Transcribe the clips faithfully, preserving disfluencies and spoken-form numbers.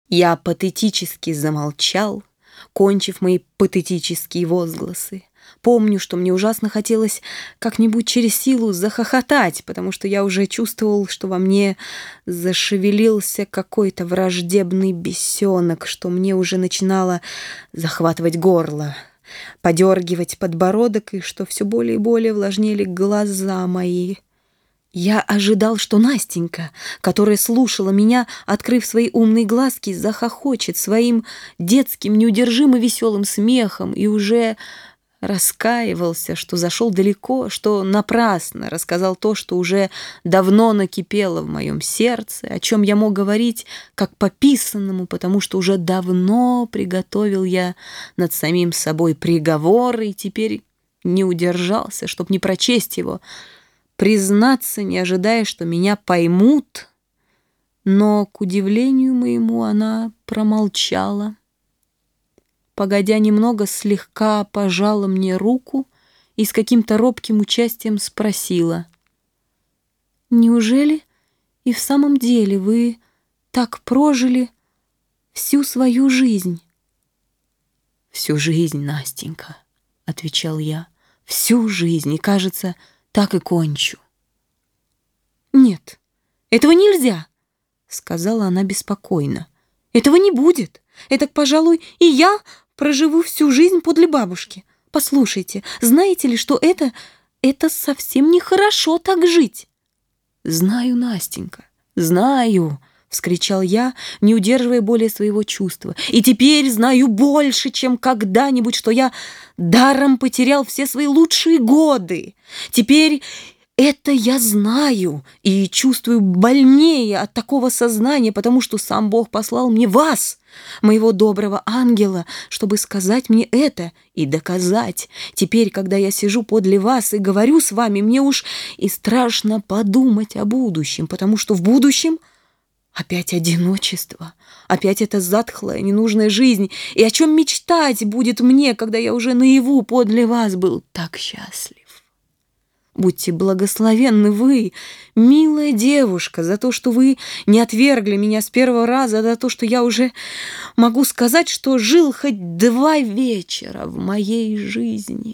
Я патетически замолчал, кончив мои патетические возгласы. Помню, что мне ужасно хотелось как-нибудь через силу захохотать, потому что я уже чувствовал, что во мне зашевелился какой-то враждебный бесенок, что мне уже начинало захватывать горло, подергивать подбородок, и что все более и более влажнели глаза мои. Я ожидал, что Настенька, которая слушала меня, открыв свои умные глазки, захохочет своим детским неудержимо веселым смехом, и уже раскаивался, что зашел далеко, что напрасно рассказал то, что уже давно накипело в моем сердце, о чем я мог говорить как по писанному, потому что уже давно приготовил я над самим собой приговор, и теперь не удержался, чтоб не прочесть его, признаться, не ожидая, что меня поймут, но, к удивлению моему, она промолчала. Погодя немного, слегка пожала мне руку и с каким-то робким участием спросила: «Неужели и в самом деле вы так прожили всю свою жизнь?» «Всю жизнь, Настенька», — отвечал я, — «всю жизнь, и, кажется, так и кончу». «Нет, этого нельзя», — сказала она беспокойно. «Этого не будет. Этак, пожалуй, и я проживу всю жизнь подле бабушки. Послушайте, знаете ли, что это... это совсем нехорошо так жить?» «Знаю, Настенька, знаю», — вскричал я, не удерживая более своего чувства. «И теперь знаю больше, чем когда-нибудь, что я даром потерял все свои лучшие годы. Теперь... это я знаю и чувствую больнее от такого сознания, потому что сам Бог послал мне вас, моего доброго ангела, чтобы сказать мне это и доказать. Теперь, когда я сижу подле вас и говорю с вами, мне уж и страшно подумать о будущем, потому что в будущем опять одиночество, опять эта затхлая, ненужная жизнь. И о чем мечтать будет мне, когда я уже наяву подле вас был так счастлив? Будьте благословенны вы, милая девушка, за то, что вы не отвергли меня с первого раза, за то, что я уже могу сказать, что жил хоть два вечера в моей жизни».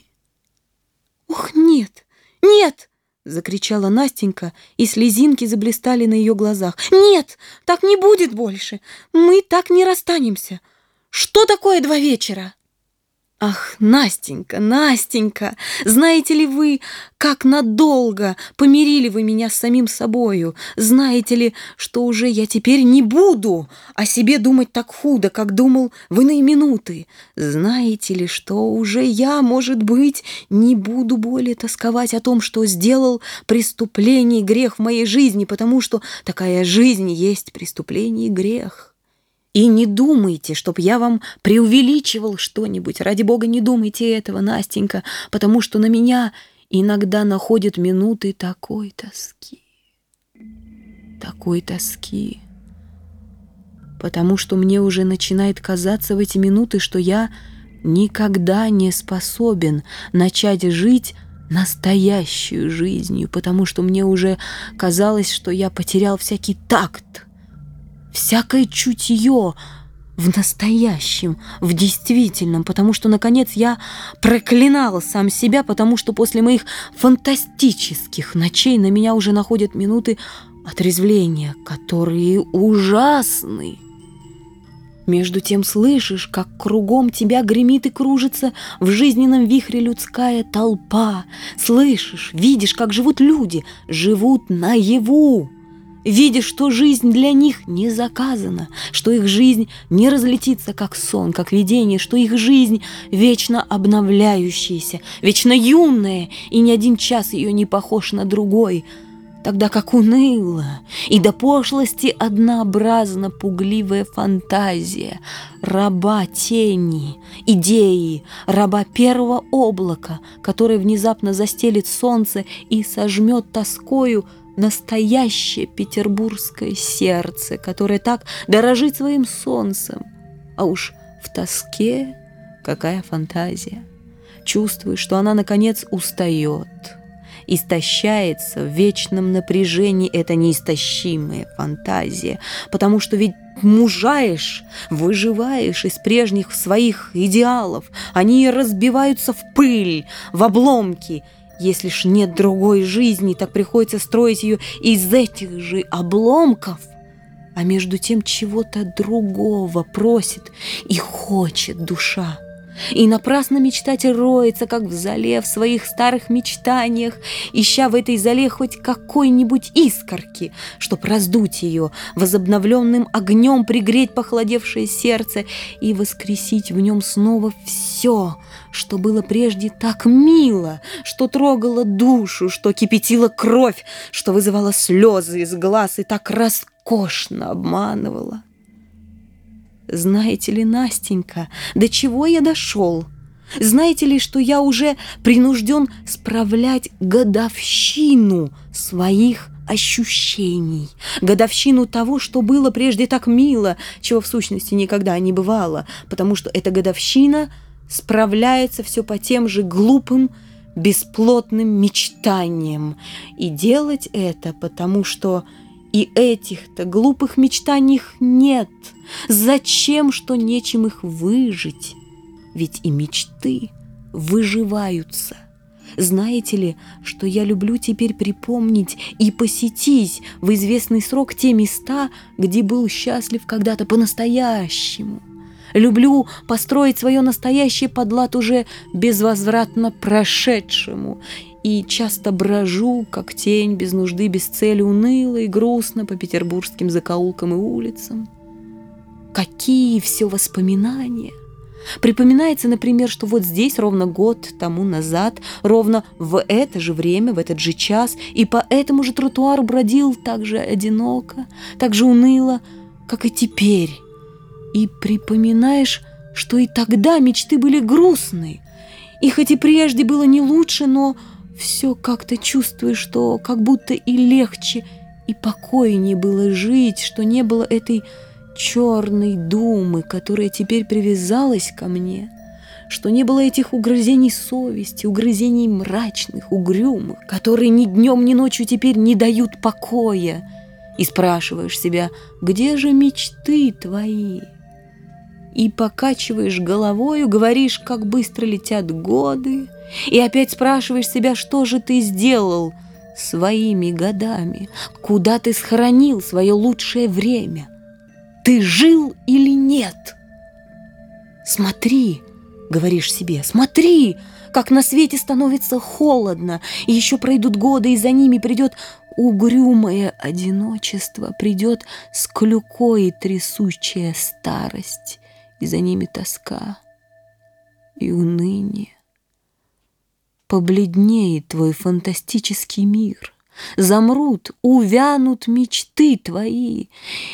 «Ох, нет, нет!» — закричала Настенька, и слезинки заблистали на ее глазах. «Нет, так не будет больше. Мы так не расстанемся. Что такое два вечера?» «Ах, Настенька, Настенька, знаете ли вы, как надолго помирили вы меня с самим собою? Знаете ли, что уже я теперь не буду о себе думать так худо, как думал в иные минуты? Знаете ли, что уже я, может быть, не буду более тосковать о том, что сделал преступление и грех в моей жизни, потому что такая жизнь есть преступление и грех? И не думайте, чтоб я вам преувеличивал что-нибудь. Ради Бога, не думайте этого, Настенька, потому что на меня иногда находят минуты такой тоски, такой тоски, потому что мне уже начинает казаться в эти минуты, что я никогда не способен начать жить настоящую жизнью, потому что мне уже казалось, что я потерял всякий такт, всякое чутье в настоящем, в действительном, потому что, наконец, я проклинал сам себя, потому что после моих фантастических ночей на меня уже находят минуты отрезвления, которые ужасны. Между тем слышишь, как кругом тебя гремит и кружится в жизненном вихре людская толпа. Слышишь, видишь, как живут люди, живут наяву. Видишь, что жизнь для них не заказана, что их жизнь не разлетится, как сон, как видение, что их жизнь вечно обновляющаяся, вечно юная, и ни один час ее не похож на другой, тогда как уныла и до пошлости однообразно пугливая фантазия раба тени, идеи, раба первого облака, который внезапно застелит солнце и сожмет тоскою настоящее петербургское сердце, которое так дорожит своим солнцем. А уж в тоске какая фантазия! Чувствуешь, что она, наконец, устает, истощается в вечном напряжении эта неистощимая фантазия, потому что ведь мужаешь, выживаешь из прежних своих идеалов. Они разбиваются в пыль, в обломки. Если ж нет другой жизни, так приходится строить ее из этих же обломков. А между тем чего-то другого просит и хочет душа. И напрасно мечтатель роется, как в зале, в своих старых мечтаниях, ища в этой зале хоть какой-нибудь искорки, чтоб раздуть ее, возобновленным огнем пригреть похолодевшее сердце и воскресить в нем снова все, что было прежде так мило, что трогало душу, что кипятило кровь, что вызывало слезы из глаз и так роскошно обманывало. Знаете ли, Настенька, до чего я дошел? Знаете ли, что я уже принужден справлять годовщину своих ощущений, годовщину того, что было прежде так мило, чего в сущности никогда не бывало, потому что эта годовщина справляется все по тем же глупым, бесплотным мечтаниям. И делать это, потому что и этих-то глупых мечтаний нет. Зачем, что нечем их выжить? Ведь и мечты выживаются. Знаете ли, что я люблю теперь припомнить и посетить в известный срок те места, где был счастлив когда-то по-настоящему. Люблю построить свое настоящее под лад уже безвозвратно прошедшему. И часто брожу, как тень, без нужды, без цели, уныло и грустно по петербургским закоулкам и улицам. Какие все воспоминания! Припоминается, например, что вот здесь ровно год тому назад, ровно в это же время, в этот же час, и по этому же тротуару бродил так же одиноко, так же уныло, как и теперь. И припоминаешь, что и тогда мечты были грустные, и хоть и прежде было не лучше, но все как-то чувствуешь, что как будто и легче, и покойнее было жить, что не было этой черной думы, которая теперь привязалась ко мне, что не было этих угрызений совести, угрызений мрачных, угрюмых, которые ни днем, ни ночью теперь не дают покоя. И спрашиваешь себя, где же мечты твои? И покачиваешь головою, говоришь, как быстро летят годы, и опять спрашиваешь себя, что же ты сделал своими годами, куда ты схоронил свое лучшее время. Ты жил или нет? Смотри, говоришь себе, смотри, как на свете становится холодно, и еще пройдут годы, и за ними придет угрюмое одиночество, придет с клюкой трясучая старость, и за ними тоска и уныние. Побледнеет твой фантастический мир, замрут, увянут мечты твои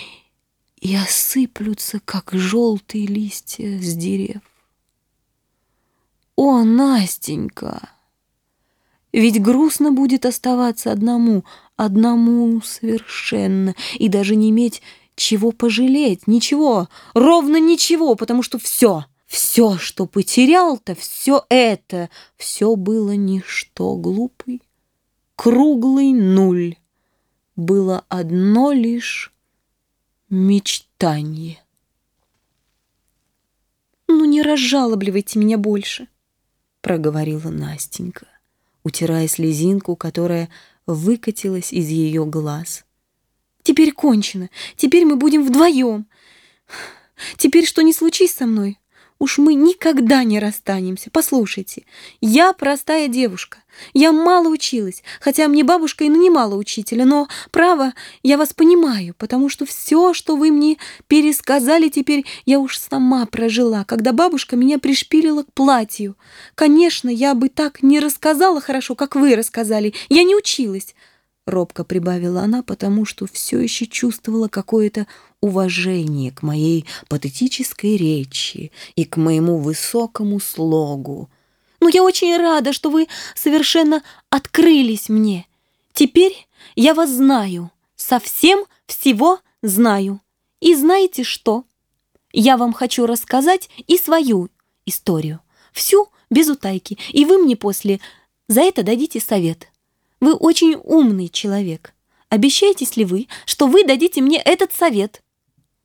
и осыплются, как желтые листья с дерев. О, Настенька! Ведь грустно будет оставаться одному, одному совершенно, и даже не иметь чего пожалеть, ничего, ровно ничего, потому что все, все, что потерял-то, все это, все было ничто, глупый, круглый нуль, было одно лишь мечтание. «Ну, не разжалобливайте меня больше», — проговорила Настенька, утирая слезинку, которая выкатилась из ее глаз. «Теперь кончено. Теперь мы будем вдвоем. Теперь, что ни случись со мной, уж мы никогда не расстанемся. Послушайте, я простая девушка. Я мало училась, хотя мне бабушка и нанимала учителя, но, право, я вас понимаю, потому что все, что вы мне пересказали теперь, я уж сама прожила, когда бабушка меня пришпилила к платью. Конечно, я бы так не рассказала хорошо, как вы рассказали. Я не училась». Робко прибавила она, потому что все еще чувствовала какое-то уважение к моей патетической речи и к моему высокому слогу. «Но я очень рада, что вы совершенно открылись мне. Теперь я вас знаю, совсем всего знаю. И знаете что? Я вам хочу рассказать и свою историю, всю без утайки, и вы мне после за это дадите совет. Вы очень умный человек. Обещаетесь ли вы, что вы дадите мне этот совет?»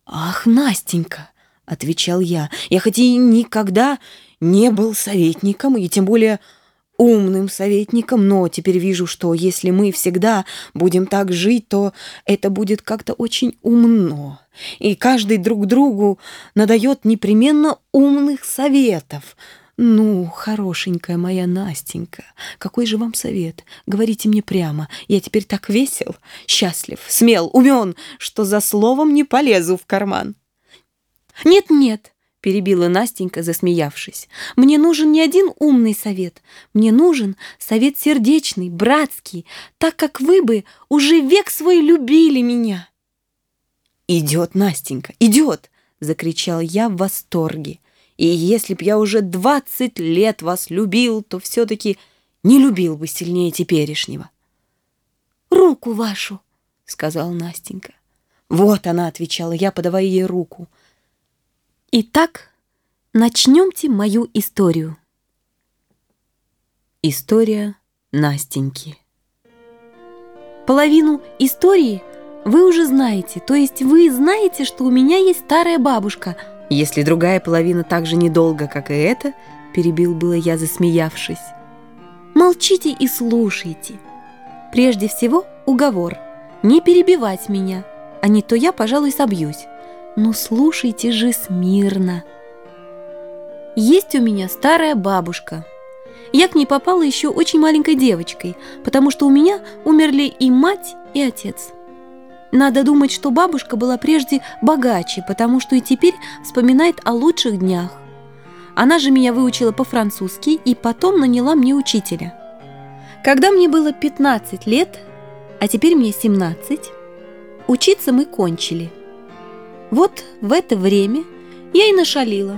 «Ах, Настенька!» — отвечал я. «Я хоть и никогда не был советником, и тем более умным советником, но теперь вижу, что если мы всегда будем так жить, то это будет как-то очень умно, и каждый друг другу надает непременно умных советов. Ну, хорошенькая моя Настенька, какой же вам совет? Говорите мне прямо. Я теперь так весел, счастлив, смел, умен, что за словом не полезу в карман». «Нет-нет», — перебила Настенька, засмеявшись, «мне нужен не один умный совет. Мне нужен совет сердечный, братский, так как вы бы уже век свой любили меня». «Идет, Настенька, идет!» — закричал я в восторге. «И если б я уже двадцать лет вас любил, то все-таки не любил бы сильнее теперешнего». «Руку вашу», — сказала Настенька. «Вот она», — отвечала я, подавая ей руку. «Итак, начнемте мою историю». История Настеньки. Половину истории вы уже знаете, то есть вы знаете, что у меня есть старая бабушка. Если другая половина так же недолго, как и эта, перебил было я, засмеявшись. Молчите и слушайте. Прежде всего, уговор. Не перебивать меня, а не то я, пожалуй, собьюсь. Но слушайте же смирно. Есть у меня старая бабушка. Я к ней попала еще очень маленькой девочкой, потому что у меня умерли и мать, и отец. Надо думать, что бабушка была прежде богаче, потому что и теперь вспоминает о лучших днях. Она же меня выучила по-французски и потом наняла мне учителя. Когда мне было пятнадцать лет, а теперь мне семнадцать, учиться мы кончили. Вот в это время я и нашалила.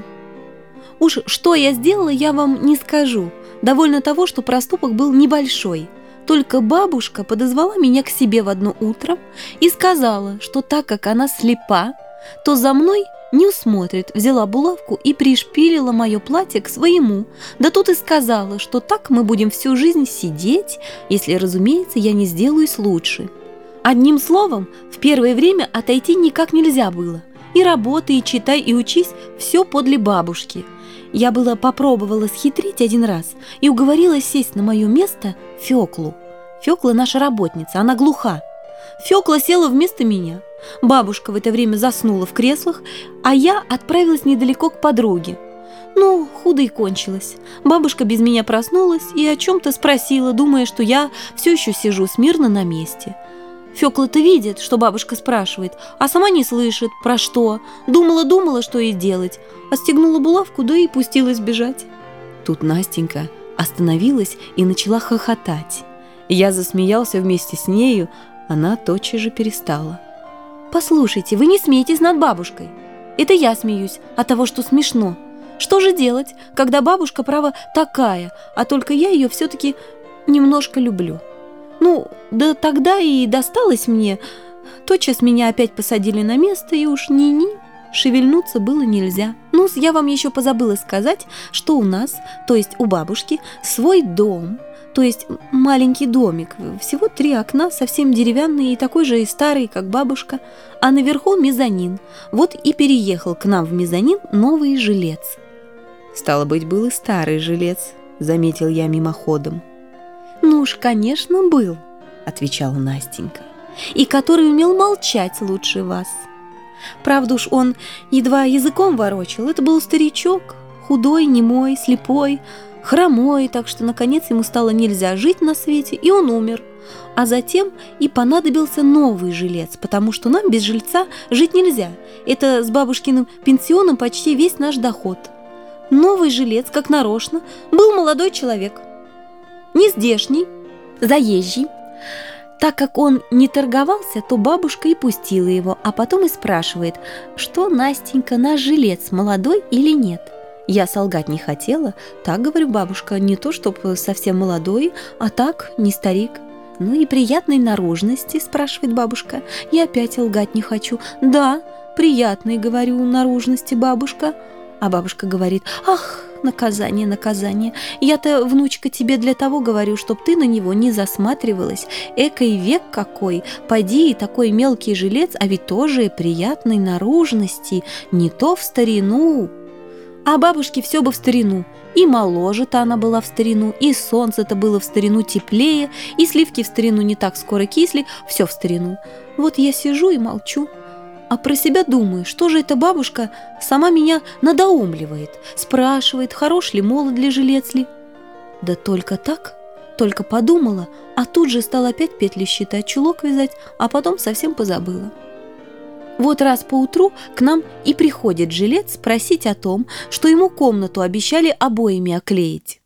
Уж что я сделала, я вам не скажу. Довольно того, что проступок был небольшой. Только бабушка подозвала меня к себе в одно утро и сказала, что так как она слепа, то за мной не усмотрит. Взяла булавку и пришпилила мое платье к своему. Да тут и сказала, что так мы будем всю жизнь сидеть, если, разумеется, я не сделаюсь лучше. Одним словом, в первое время отойти никак нельзя было. И работай, и читай, и учись, все подле бабушки. Я было попробовала схитрить один раз и уговорила сесть на мое место Феклу. Фекла наша работница, она глуха. Фекла села вместо меня. Бабушка в это время заснула в креслах, а я отправилась недалеко к подруге. Ну, худо и кончилось. Бабушка без меня проснулась и о чем-то спросила, думая, что я все еще сижу смирно на месте. Фекла-то видит, что бабушка спрашивает, а сама не слышит, про что. Думала-думала, что ей делать. Отстегнула булавку, да и пустилась бежать. Тут Настенька остановилась и начала хохотать. Я засмеялся вместе с нею, она тотчас же перестала. «Послушайте, вы не смейтесь над бабушкой. Это я смеюсь от того, что смешно. Что же делать, когда бабушка, право, такая, а только я ее все-таки немножко люблю? Ну, да тогда и досталось мне. Тотчас меня опять посадили на место, и уж ни-ни, шевельнуться было нельзя. Ну, я вам еще позабыла сказать, что у нас, то есть у бабушки, свой дом, то есть маленький домик, всего три окна, совсем деревянный и такой же и старый, как бабушка, а наверху мезонин. Вот и переехал к нам в мезонин новый жилец». «Стало быть, был и старый жилец», — заметил я мимоходом. «Ну уж, конечно, был», — отвечала Настенька, «и который умел молчать лучше вас. Правда уж, он едва языком ворочал. Это был старичок, худой, немой, слепой, хромой, так что, наконец, ему стало нельзя жить на свете, и он умер. А затем и понадобился новый жилец, потому что нам без жильца жить нельзя. Это с бабушкиным пенсионом почти весь наш доход. Новый жилец, как нарочно, был молодой человек, не здешний, заезжий. Так как он не торговался, то бабушка и пустила его, а потом и спрашивает, что, Настенька, наш жилец молодой или нет. Я солгать не хотела. Так, говорю, бабушка, не то чтоб совсем молодой, а так, не старик. Ну и приятной наружности, спрашивает бабушка. Я опять лгать не хочу. Да, приятной, говорю, наружности, бабушка. А бабушка говорит: ах, наказание, наказание. Я-то, внучка, тебе для того говорю, чтоб ты на него не засматривалась. Экой век какой, поди и такой мелкий жилец, а ведь тоже приятной наружности, не то в старину. А бабушке все бы в старину. И моложе-то она была в старину, и солнце-то было в старину теплее, и сливки в старину не так скоро кисли, все в старину. Вот я сижу и молчу, а про себя думаю, что же эта бабушка сама меня надоумливает, спрашивает, хорош ли, молод ли, жилец ли. Да только так, только подумала, а тут же стала опять петли считать, чулок вязать, а потом совсем позабыла. Вот раз поутру к нам и приходит жилец спросить о том, что ему комнату обещали обоями оклеить.